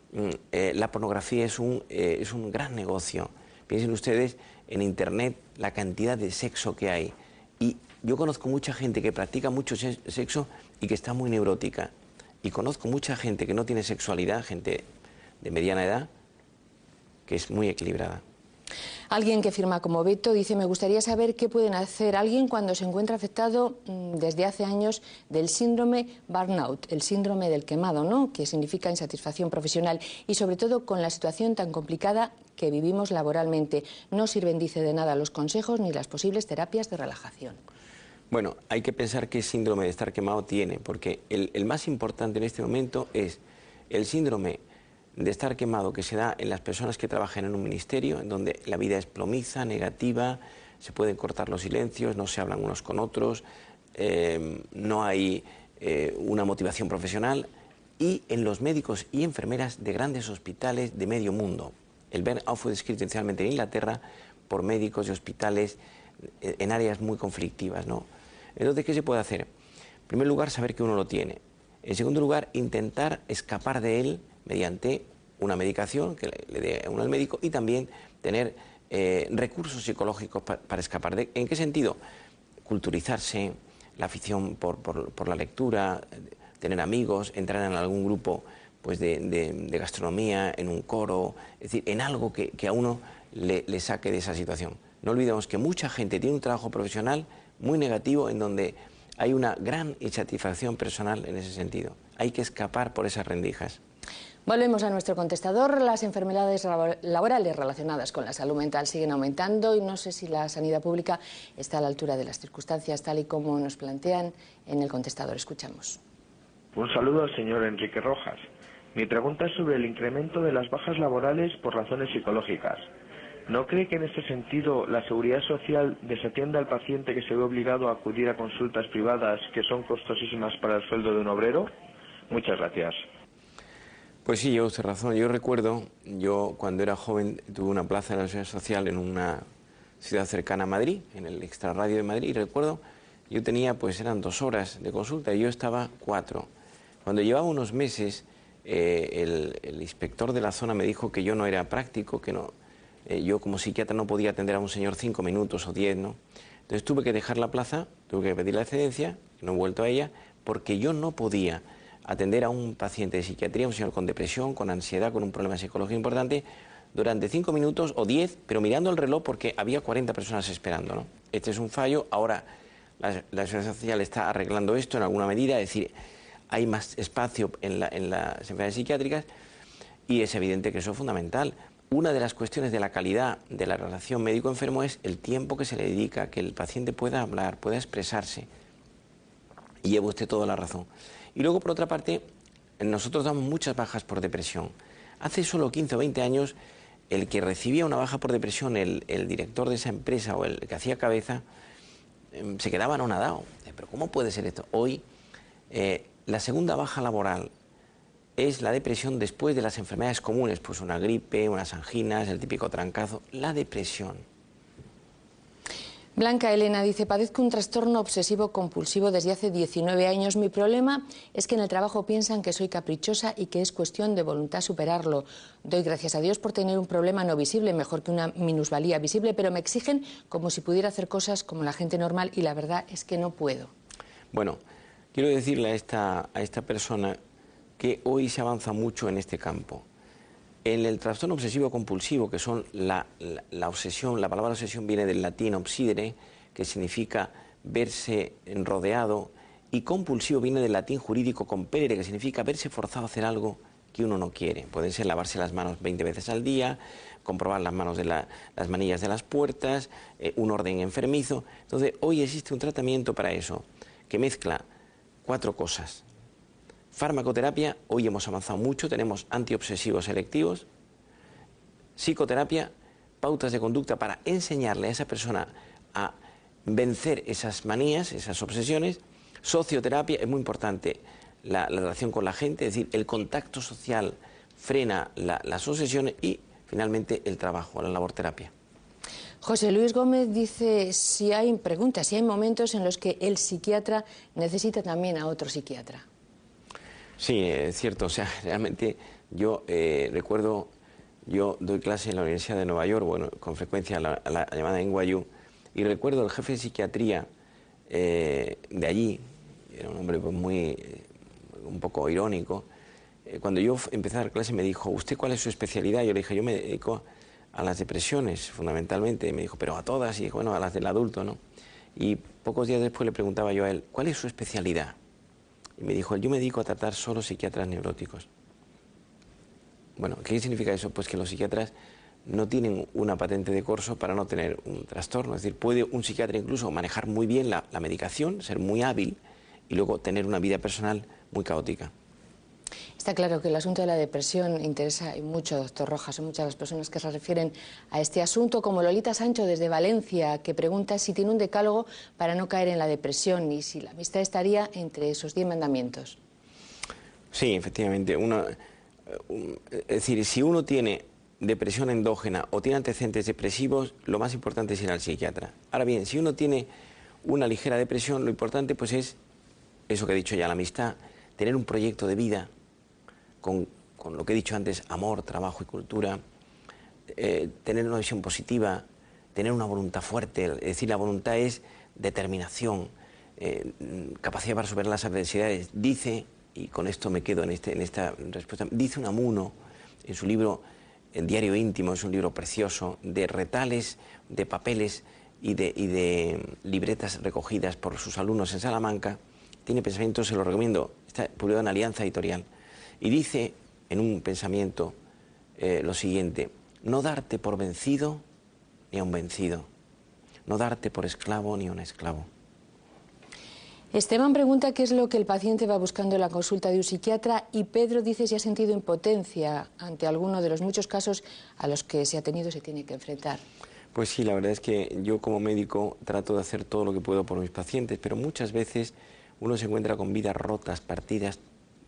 S2: la pornografía es un gran negocio. Piensen ustedes en Internet la cantidad de sexo que hay. Y yo conozco mucha gente que practica mucho sexo y que está muy neurótica. Y conozco mucha gente que no tiene sexualidad, gente de mediana edad, que es muy equilibrada.
S1: Alguien que firma como Beto dice, me gustaría saber qué pueden hacer alguien cuando se encuentra afectado desde hace años del síndrome burnout, el síndrome del quemado, ¿no?, que significa insatisfacción profesional y sobre todo con la situación tan complicada que vivimos laboralmente. No sirven, dice, de nada los consejos ni las posibles terapias de relajación.
S2: Bueno, hay que pensar qué síndrome de estar quemado tiene, porque el más importante en este momento es el síndrome de estar quemado que se da en las personas que trabajan en un ministerio, en donde la vida es plomiza, negativa, se pueden cortar los silencios, no se hablan unos con otros, no hay una motivación profesional, y en los médicos y enfermeras de grandes hospitales de medio mundo. El burnout fue descrito inicialmente en Inglaterra por médicos de hospitales en áreas muy conflictivas, ¿no? Entonces, ¿qué se puede hacer? En primer lugar, saber que uno lo tiene. En segundo lugar, intentar escapar de él mediante una medicación que le dé uno al médico y también tener recursos psicológicos para escapar. ¿En qué sentido? Culturizarse, la afición por la lectura, tener amigos, entrar en algún grupo pues de gastronomía, en un coro, es decir, en algo que a uno le saque de esa situación. No olvidemos que mucha gente tiene un trabajo profesional muy negativo en donde hay una gran insatisfacción personal en ese sentido. Hay que escapar por esas rendijas.
S1: Volvemos a nuestro contestador. Las enfermedades laborales relacionadas con la salud mental siguen aumentando y no sé si la sanidad pública está a la altura de las circunstancias, tal y como nos plantean en el contestador. Escuchamos.
S5: Un saludo al señor Enrique Rojas. Mi pregunta es sobre el incremento de las bajas laborales por razones psicológicas. ¿No cree que en este sentido la Seguridad Social desatiende al paciente que se ve obligado a acudir a consultas privadas que son costosísimas para el sueldo de un obrero? Muchas gracias.
S2: Pues sí, lleva usted razón. Yo recuerdo, yo cuando era joven tuve una plaza en la Seguridad Social en una ciudad cercana a Madrid, en el extrarradio de Madrid, y recuerdo, yo tenía, pues eran 2 horas de consulta y yo estaba 4. Cuando llevaba unos meses, el inspector de la zona me dijo que yo no era práctico, que no, yo como psiquiatra no podía atender a un señor 5 minutos o 10, ¿no? Entonces tuve que dejar la plaza, tuve que pedir la excedencia, no he vuelto a ella, porque yo no podía atender a un paciente de psiquiatría, un señor con depresión, con ansiedad, con un problema psicológico importante, durante 5 minutos o 10, pero mirando el reloj porque había 40 personas esperando, ¿no? Este es un fallo. Ahora la Seguridad Social está arreglando esto en alguna medida, es decir, hay más espacio en las enfermedades psiquiátricas y es evidente que eso es fundamental. Una de las cuestiones de la calidad de la relación médico-enfermo es el tiempo que se le dedica, que el paciente pueda hablar, pueda expresarse. Y lleva usted toda la razón. Y luego, por otra parte, nosotros damos muchas bajas por depresión. Hace solo 15 o 20 años, el que recibía una baja por depresión, el director de esa empresa o el que hacía cabeza, se quedaba anonadado. ¿Pero cómo puede ser esto? Hoy, la segunda baja laboral es la depresión después de las enfermedades comunes, pues una gripe, unas anginas, el típico trancazo, la depresión.
S1: Blanca Elena dice, padezco un trastorno obsesivo compulsivo desde hace 19 años. Mi problema es que en el trabajo piensan que soy caprichosa y que es cuestión de voluntad superarlo. Doy gracias a Dios por tener un problema no visible, mejor que una minusvalía visible, pero me exigen como si pudiera hacer cosas como la gente normal y la verdad es que no puedo.
S2: Bueno, quiero decirle a esta persona que hoy se avanza mucho en este campo. En el trastorno obsesivo compulsivo, que son la obsesión, la palabra obsesión viene del latín obsidere, que significa verse rodeado, y compulsivo viene del latín jurídico compellere, que significa verse forzado a hacer algo que uno no quiere. Pueden ser lavarse las manos 20 veces al día, comprobar las manos de las manillas de las puertas, un orden enfermizo. Entonces, hoy existe un tratamiento para eso, que mezcla 4 cosas. Farmacoterapia, hoy hemos avanzado mucho, tenemos antiobsesivos selectivos, psicoterapia, pautas de conducta para enseñarle a esa persona a vencer esas manías, esas obsesiones, socioterapia, es muy importante la relación con la gente, es decir, el contacto social frena las obsesiones y finalmente el trabajo, la laborterapia.
S1: José Luis Gómez dice, si hay momentos en los que el psiquiatra necesita también a otro psiquiatra.
S2: Sí, es cierto. O sea, realmente yo recuerdo, yo doy clase en la Universidad de Nueva York, bueno, con frecuencia a la llamada NYU, y recuerdo el jefe de psiquiatría de allí, era un hombre pues un poco irónico. Cuando yo empecé a dar clase me dijo, ¿usted cuál es su especialidad? Yo le dije, yo me dedico a las depresiones, fundamentalmente. Me dijo, pero a todas, y bueno, a las del adulto, ¿no? Y pocos días después le preguntaba yo a él, ¿cuál es su especialidad? Y me dijo, yo me dedico a tratar solo psiquiatras neuróticos. Bueno, ¿qué significa eso? Pues que los psiquiatras no tienen una patente de corso para no tener un trastorno. Es decir, puede un psiquiatra incluso manejar muy bien la medicación, ser muy hábil y luego tener una vida personal muy caótica.
S1: Está claro que el asunto de la depresión interesa mucho, doctor Rojas. Son muchas las personas que se refieren a este asunto, como Lolita Sancho desde Valencia, que pregunta si tiene un decálogo para no caer en la depresión y si la amistad estaría entre esos 10 mandamientos.
S2: Sí, efectivamente. Es decir, si uno tiene depresión endógena o tiene antecedentes depresivos, lo más importante es ir al psiquiatra. Ahora bien, si uno tiene una ligera depresión, lo importante pues es, eso que he dicho ya, la amistad, tener un proyecto de vida con lo que he dicho antes, amor, trabajo y cultura, tener una visión positiva, tener una voluntad fuerte. Es decir, la voluntad es determinación, capacidad para superar las adversidades. Dice, y con esto me quedo en esta respuesta, dice Unamuno en su libro El diario íntimo, es un libro precioso, de retales, de papeles y de libretas recogidas por sus alumnos en Salamanca. Tiene pensamientos, se lo recomiendo, está publicado en Alianza Editorial. Y dice en un pensamiento lo siguiente: no darte por vencido ni a un vencido, no darte por esclavo ni a un esclavo.
S1: Esteban pregunta qué es lo que el paciente va buscando en la consulta de un psiquiatra, y Pedro dice si ha sentido impotencia ante alguno de los muchos casos a los que se tiene que enfrentar.
S2: Pues sí, la verdad es que yo como médico trato de hacer todo lo que puedo por mis pacientes, pero muchas veces uno se encuentra con vidas rotas, partidas,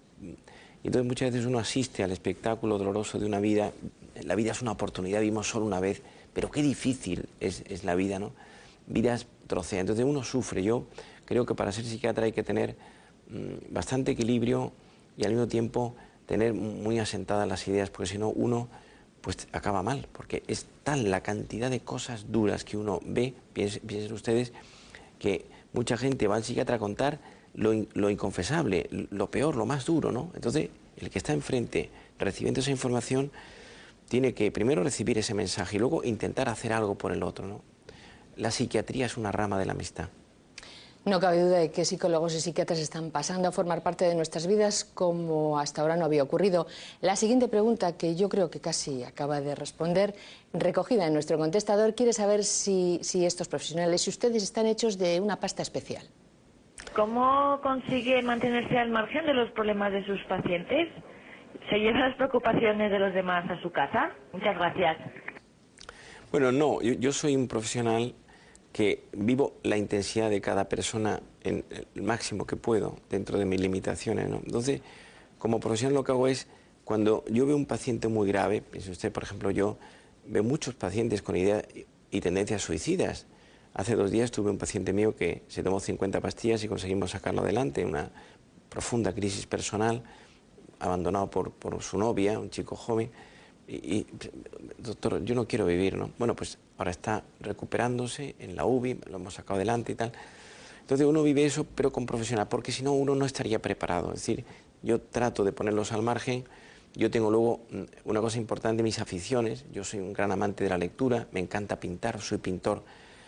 S2: y entonces muchas veces uno asiste al espectáculo doloroso de una vida. La vida es una oportunidad, vivimos solo una vez, pero qué difícil es la vida, ¿no? Vidas troceadas, entonces uno sufre. Yo creo que para ser psiquiatra hay que tener bastante equilibrio y al mismo tiempo tener muy asentadas las ideas, porque si no uno pues acaba mal, porque es tal la cantidad de cosas duras que uno ve, piensen ustedes, que mucha gente va al psiquiatra a contar lo inconfesable, lo peor, lo más duro, ¿no? Entonces el que está enfrente recibiendo esa información tiene que primero recibir ese mensaje y luego intentar hacer algo por el otro, ¿no? La psiquiatría es una rama de la amistad.
S1: No cabe duda de que psicólogos y psiquiatras están pasando a formar parte de nuestras vidas como hasta ahora no había ocurrido. La siguiente pregunta, que yo creo que casi acaba de responder, recogida en nuestro contestador, quiere saber si estos profesionales, si ustedes están hechos de una pasta especial.
S6: ¿Cómo consigue mantenerse al margen de los problemas de sus pacientes? ¿Se lleva las preocupaciones de los demás a su casa? Muchas gracias.
S2: Bueno, no, yo soy un profesional que vivo la intensidad de cada persona en el máximo que puedo, dentro de mis limitaciones, ¿no? Entonces, como profesional lo que hago es, cuando yo veo un paciente muy grave, piense usted, por ejemplo, yo veo muchos pacientes con ideas y tendencias suicidas. Hace 2 días tuve un paciente mío que se tomó 50 pastillas y conseguimos sacarlo adelante, una profunda crisis personal, abandonado por su novia, un chico joven. Y, doctor, yo no quiero vivir, ¿no? Bueno, pues ahora está recuperándose en la UBI, lo hemos sacado adelante y tal. Entonces uno vive eso, pero con profesional, porque si no uno no estaría preparado. Es decir, yo trato de ponerlos al margen. Yo tengo luego una cosa importante, mis aficiones. Yo soy un gran amante de la lectura, me encanta pintar, soy pintor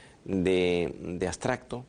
S2: de abstracto,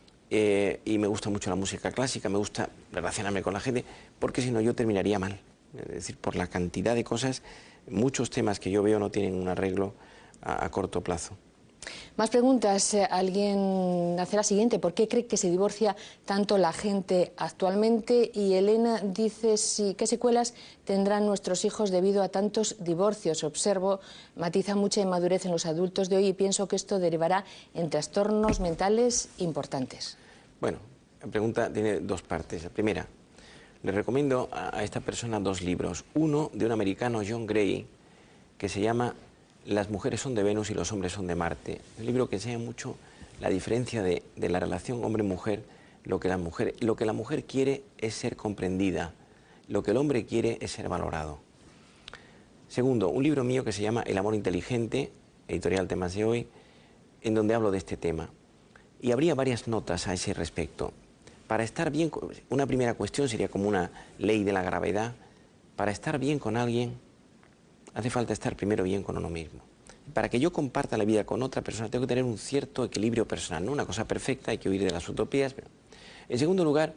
S2: y me gusta mucho la música clásica, me gusta relacionarme con la gente, porque si no yo terminaría mal. Es decir, por la cantidad de cosas, muchos temas que yo veo no tienen un arreglo a corto plazo.
S1: Más preguntas. Alguien hace la siguiente: ¿por qué cree que se divorcia tanto la gente actualmente? Y Elena dice ¿qué secuelas tendrán nuestros hijos debido a tantos divorcios? Observo, matiza mucha inmadurez en los adultos de hoy y pienso que esto derivará en trastornos mentales importantes.
S2: Bueno, la pregunta tiene 2 partes. La primera, le recomiendo a esta persona 2 libros. Uno de un americano, John Gray, que se llama Las mujeres son de Venus y los hombres son de Marte. Un libro que enseña mucho la diferencia de la relación hombre-mujer. Lo que la mujer quiere es ser comprendida. Lo que el hombre quiere es ser valorado. Segundo, un libro mío que se llama El amor inteligente, editorial Temas de Hoy, en donde hablo de este tema. Y habría varias notas a ese respecto. Para estar bien, una primera cuestión sería como una ley de la gravedad. Para estar bien con alguien, hace falta estar primero bien con uno mismo. Para que yo comparta la vida con otra persona, tengo que tener un cierto equilibrio personal, no una cosa perfecta, hay que huir de las utopías. Pero... En segundo lugar,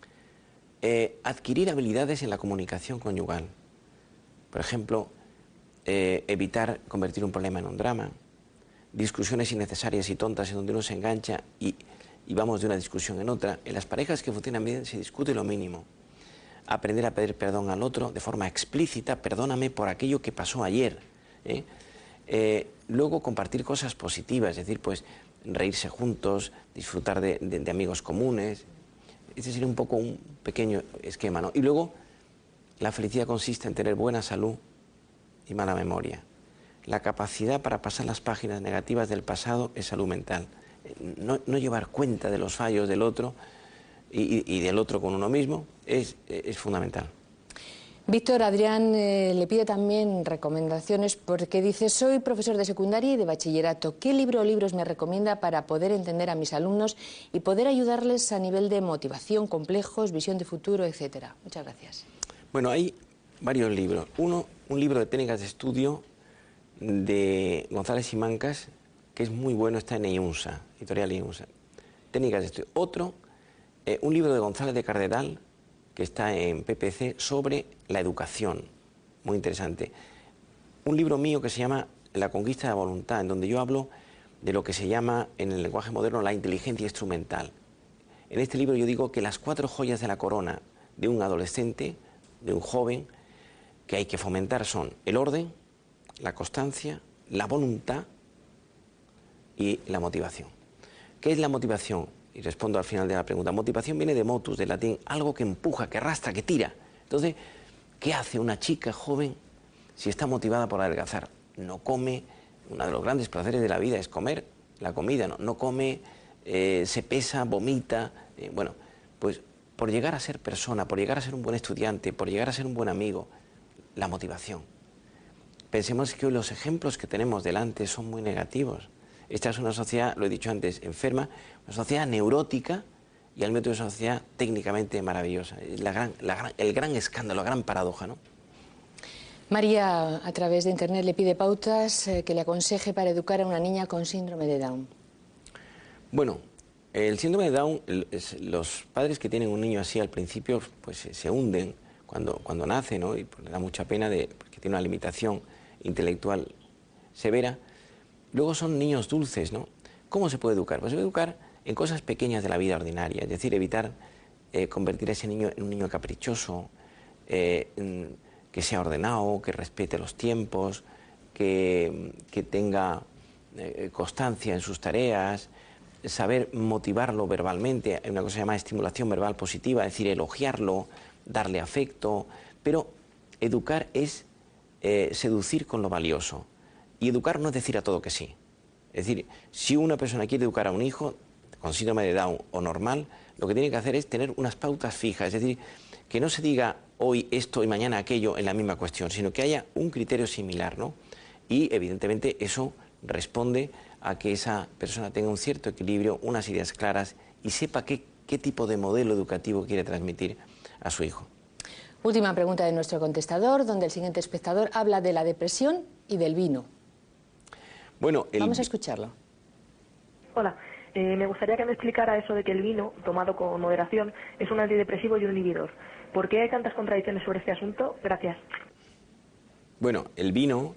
S2: adquirir habilidades en la comunicación conyugal. Por ejemplo, evitar convertir un problema en un drama, discusiones innecesarias y tontas en donde uno se engancha y vamos de una discusión en otra. En las parejas que funcionan bien se discute lo mínimo. Aprender a pedir perdón al otro de forma explícita: perdóname por aquello que pasó ayer. Luego compartir cosas positivas, es decir, pues reírse juntos, disfrutar de amigos comunes. Ese sería un poco un pequeño esquema, ¿no? Y luego la felicidad consiste en tener buena salud y mala memoria. La capacidad para pasar las páginas negativas del pasado es salud mental. No llevar cuenta de los fallos del otro y del otro con uno mismo es fundamental.
S1: Víctor Adrián le pide también recomendaciones porque dice: soy profesor de secundaria y de bachillerato. ¿Qué libro o libros me recomienda para poder entender a mis alumnos y poder ayudarles a nivel de motivación, complejos, visión de futuro, etcétera? Muchas gracias.
S2: Bueno, hay varios libros. Uno, un libro de técnicas de estudio de González Simancas, que es muy bueno, está en EIUNSA, editorial EIUNSA. Técnicas de estudio. Otro, un libro de González de Cardenal, que está en PPC, sobre la educación, muy interesante. Un libro mío que se llama La conquista de la voluntad, en donde yo hablo de lo que se llama en el lenguaje moderno la inteligencia instrumental. En este libro yo digo que las 4 joyas de la corona de un adolescente, de un joven, que hay que fomentar son el orden, la constancia, la voluntad y la motivación. ¿Qué es la motivación? Y respondo al final de la pregunta. Motivación viene de motus, del latín, algo que empuja, que arrastra, que tira. Entonces, ¿qué hace una chica joven si está motivada por adelgazar? No come, uno de los grandes placeres de la vida es comer la comida, no come, se pesa, vomita. Bueno, pues por llegar a ser persona, por llegar a ser un buen estudiante, por llegar a ser un buen amigo, la motivación. Pensemos que hoy los ejemplos que tenemos delante son muy negativos. Esta es una sociedad, lo he dicho antes, enferma, una sociedad neurótica y al mismo tiempo una sociedad técnicamente maravillosa. Es el gran escándalo, la gran paradoja, ¿no?
S1: María, a través de Internet, le pide pautas que le aconseje para educar a una niña con síndrome de Down.
S2: Bueno, el síndrome de Down, los padres que tienen un niño así al principio, pues se hunden cuando nace, ¿no? Y pues, le da mucha pena porque tiene una limitación intelectual severa. Luego son niños dulces, ¿no? ¿Cómo se puede educar? Pues se puede educar en cosas pequeñas de la vida ordinaria, es decir, evitar convertir a ese niño en un niño caprichoso, que sea ordenado, que respete los tiempos, que tenga constancia en sus tareas, saber motivarlo verbalmente. Hay una cosa que se llama estimulación verbal positiva, es decir, elogiarlo, darle afecto, pero educar es seducir con lo valioso. Y educar no es decir a todo que sí. Es decir, si una persona quiere educar a un hijo con síndrome de Down o normal, lo que tiene que hacer es tener unas pautas fijas. Es decir, que no se diga hoy esto y mañana aquello en la misma cuestión, sino que haya un criterio similar, ¿no? Y evidentemente eso responde a que esa persona tenga un cierto equilibrio, unas ideas claras y sepa qué tipo de modelo educativo quiere transmitir a su hijo.
S1: Última pregunta de nuestro contestador, donde el siguiente espectador habla de la depresión y del vino.
S2: Bueno,
S1: vamos a escucharlo.
S7: Hola, me gustaría que me explicara eso de que el vino, tomado con moderación, es un antidepresivo y un inhibidor. ¿Por qué hay tantas contradicciones sobre este asunto? Gracias.
S2: Bueno, el vino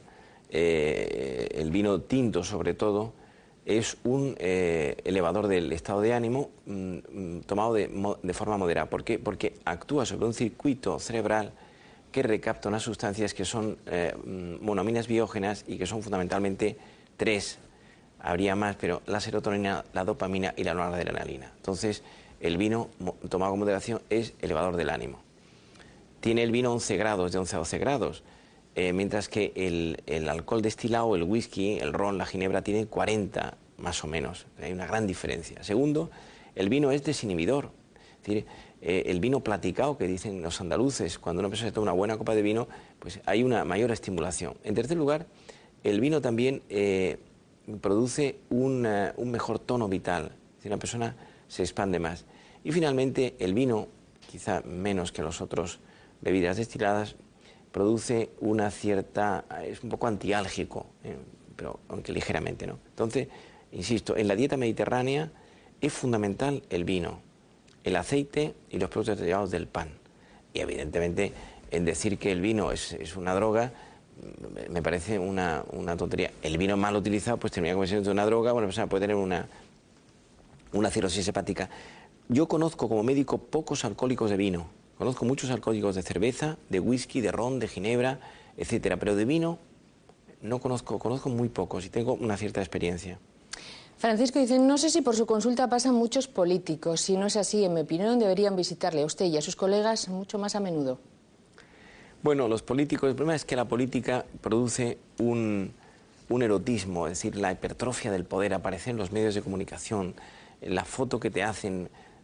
S2: tinto sobre todo, es un elevador del estado de ánimo tomado de forma moderada. ¿Por qué? Porque actúa sobre un circuito cerebral que recapta unas sustancias que son monoaminas biógenas y que son fundamentalmente 3, habría más, pero la serotonina, la dopamina y la noradrenalina. Entonces, el vino tomado con moderación es elevador del ánimo. Tiene el vino 11 grados, de 11 a 12 grados, mientras que el alcohol destilado, el whisky, el ron, la ginebra, tienen 40 más o menos. Hay una gran diferencia. Segundo, el vino es desinhibidor. Es decir, el vino platicado, que dicen los andaluces, cuando una persona se toma una buena copa de vino, pues hay una mayor estimulación. En tercer lugar, el vino también produce un mejor tono vital, es decir, una persona se expande más. Y finalmente, el vino, quizá menos que las otras bebidas destiladas, produce una cierta, es un poco antiálgico, pero aunque ligeramente, ¿no? Entonces, insisto, en la dieta mediterránea es fundamental el vino, el aceite y los productos derivados del pan. Y evidentemente, en decir que el vino es una droga, me parece una tontería. El vino mal utilizado pues termina convirtiéndose en una droga, una persona puede tener una cirrosis hepática. Yo conozco como médico pocos alcohólicos de vino, conozco muchos alcohólicos de cerveza, de whisky, de ron, de ginebra, etcétera, pero de vino no conozco muy pocos y tengo una cierta experiencia.
S1: Francisco dice: no sé si por su consulta pasan muchos políticos. Si no es así, en mi opinión, deberían visitarle a usted y a sus colegas mucho más a menudo.
S2: Bueno, los políticos, el problema es que la política produce un erotismo, es decir, la hipertrofia del poder aparece en los medios de comunicación, la foto que te hacen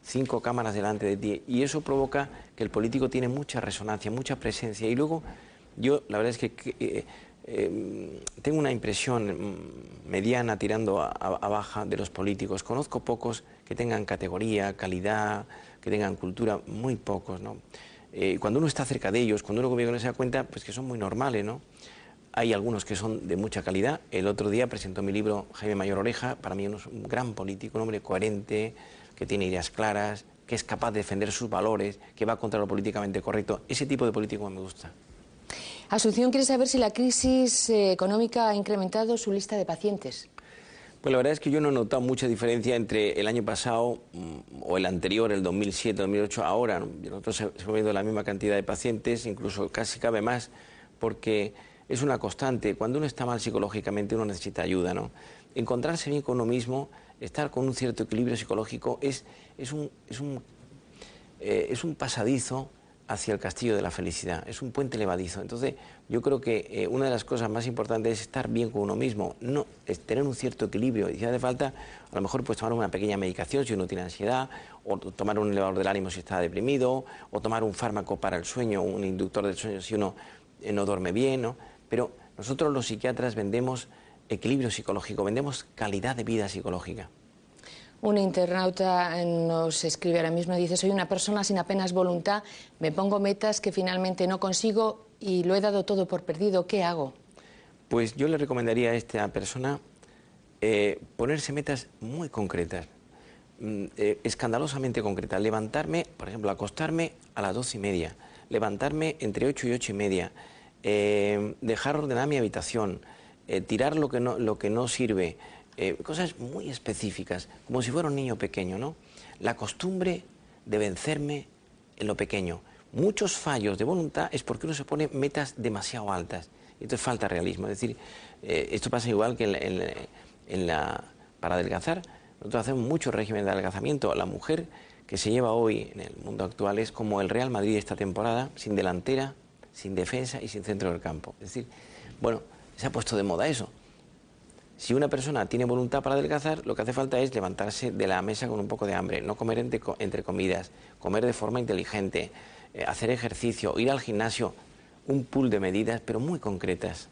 S2: 5 cámaras delante de ti, y eso provoca que el político tiene mucha resonancia, mucha presencia. Y luego yo la verdad es que tengo una impresión mediana tirando a baja de los políticos. Conozco pocos que tengan categoría, calidad, que tengan cultura, muy pocos, ¿no? Cuando uno está cerca de ellos, cuando uno gobierna, se da cuenta pues que son muy normales, ¿no? Hay algunos que son de mucha calidad. El otro día presentó mi libro Jaime Mayor Oreja. Para mí es un gran político, un hombre coherente, que tiene ideas claras, que es capaz de defender sus valores, que va contra lo políticamente correcto. Ese tipo de político me gusta.
S1: Asunción quiere saber si la crisis económica ha incrementado su lista de pacientes.
S2: Pues la verdad es que yo no he notado mucha diferencia entre el año pasado o el anterior, el 2007, 2008, ahora. Nosotros seguimos viendo la misma cantidad de pacientes, incluso casi cabe más, porque es una constante. Cuando uno está mal psicológicamente, uno necesita ayuda, ¿no? Encontrarse bien con uno mismo, estar con un cierto equilibrio psicológico, es un pasadizo hacia el castillo de la felicidad, es un puente levadizo. Entonces, yo creo que una de las cosas más importantes es estar bien con uno mismo, no, es tener un cierto equilibrio. Y si hace falta, a lo mejor pues tomar una pequeña medicación si uno tiene ansiedad, o tomar un elevador del ánimo si está deprimido, o tomar un fármaco para el sueño, un inductor del sueño si uno no duerme bien, ¿no? Pero nosotros los psiquiatras vendemos equilibrio psicológico, vendemos calidad de vida psicológica.
S1: Un internauta nos escribe ahora mismo, dice: soy una persona sin apenas voluntad, me pongo metas que finalmente no consigo y lo he dado todo por perdido, ¿qué hago?
S2: Pues yo le recomendaría a esta persona ponerse metas muy concretas, escandalosamente concretas. Levantarme, por ejemplo, acostarme a las 12:30, levantarme entre 8 y 8:30, dejar ordenar mi habitación, tirar lo que no sirve. Cosas muy específicas, como si fuera un niño pequeño, ¿no? La costumbre de vencerme en lo pequeño. Muchos fallos de voluntad es porque uno se pone metas demasiado altas. Entonces falta realismo. Es decir, esto pasa igual que para adelgazar. Nosotros hacemos mucho régimen de adelgazamiento. La mujer que se lleva hoy en el mundo actual es como el Real Madrid esta temporada, sin delantera, sin defensa y sin centro del campo. Es decir, bueno, se ha puesto de moda eso. Si una persona tiene voluntad para adelgazar, lo que hace falta es levantarse de la mesa con un poco de hambre, no comer entre comidas, comer de forma inteligente, hacer ejercicio, ir al gimnasio, un pool de medidas, pero muy concretas.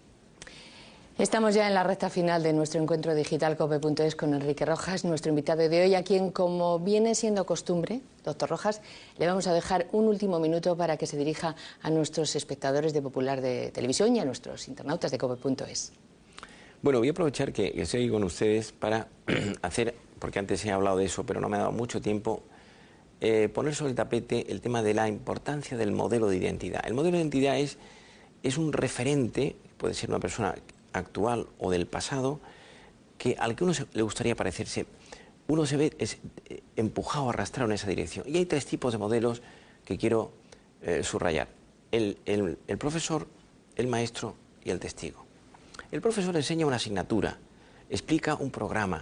S1: Estamos ya en la recta final de nuestro encuentro digital cope.es con Enrique Rojas, nuestro invitado de hoy, a quien, como viene siendo costumbre, doctor Rojas, le vamos a dejar un último minuto para que se dirija a nuestros espectadores de Popular de Televisión y a nuestros internautas de cope.es.
S2: Bueno, voy a aprovechar que estoy con ustedes para hacer, porque antes he hablado de eso, pero no me ha dado mucho tiempo, poner sobre el tapete el tema de la importancia del modelo de identidad. El modelo de identidad es un referente, puede ser una persona actual o del pasado, al que uno le gustaría parecerse. Uno se ve empujado, arrastrado en esa dirección. Y hay 3 tipos de modelos que quiero subrayar. El profesor, el maestro y el testigo. El profesor enseña una asignatura, explica un programa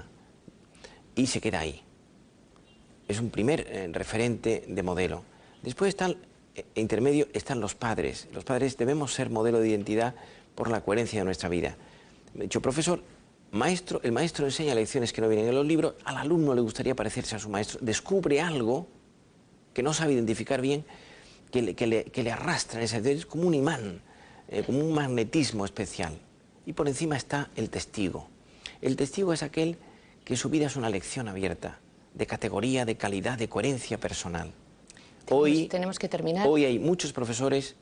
S2: y se queda ahí. Es un primer referente de modelo. Después intermedio están los padres. Los padres debemos ser modelo de identidad por la coherencia de nuestra vida. De hecho, profesor, maestro, el maestro enseña lecciones que no vienen en los libros, al alumno le gustaría parecerse a su maestro, descubre algo que no sabe identificar bien, que le arrastra en ese sentido, es como un imán, como un magnetismo especial. Y por encima está el testigo. El testigo es aquel que su vida es una lección abierta, de categoría, de calidad, de coherencia personal.
S1: Tenemos que terminar.
S2: Hoy hay muchos profesores,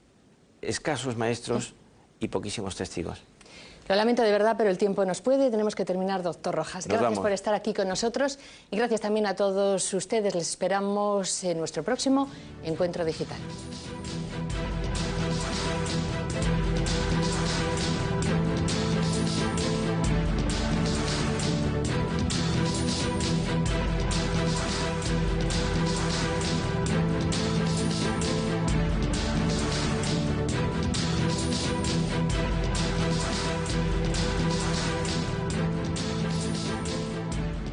S2: escasos maestros y poquísimos testigos.
S1: Lo lamento de verdad, pero el tiempo nos puede. Tenemos que terminar, doctor Rojas. Gracias por estar aquí con nosotros y gracias también a todos ustedes. Les esperamos en nuestro próximo encuentro digital.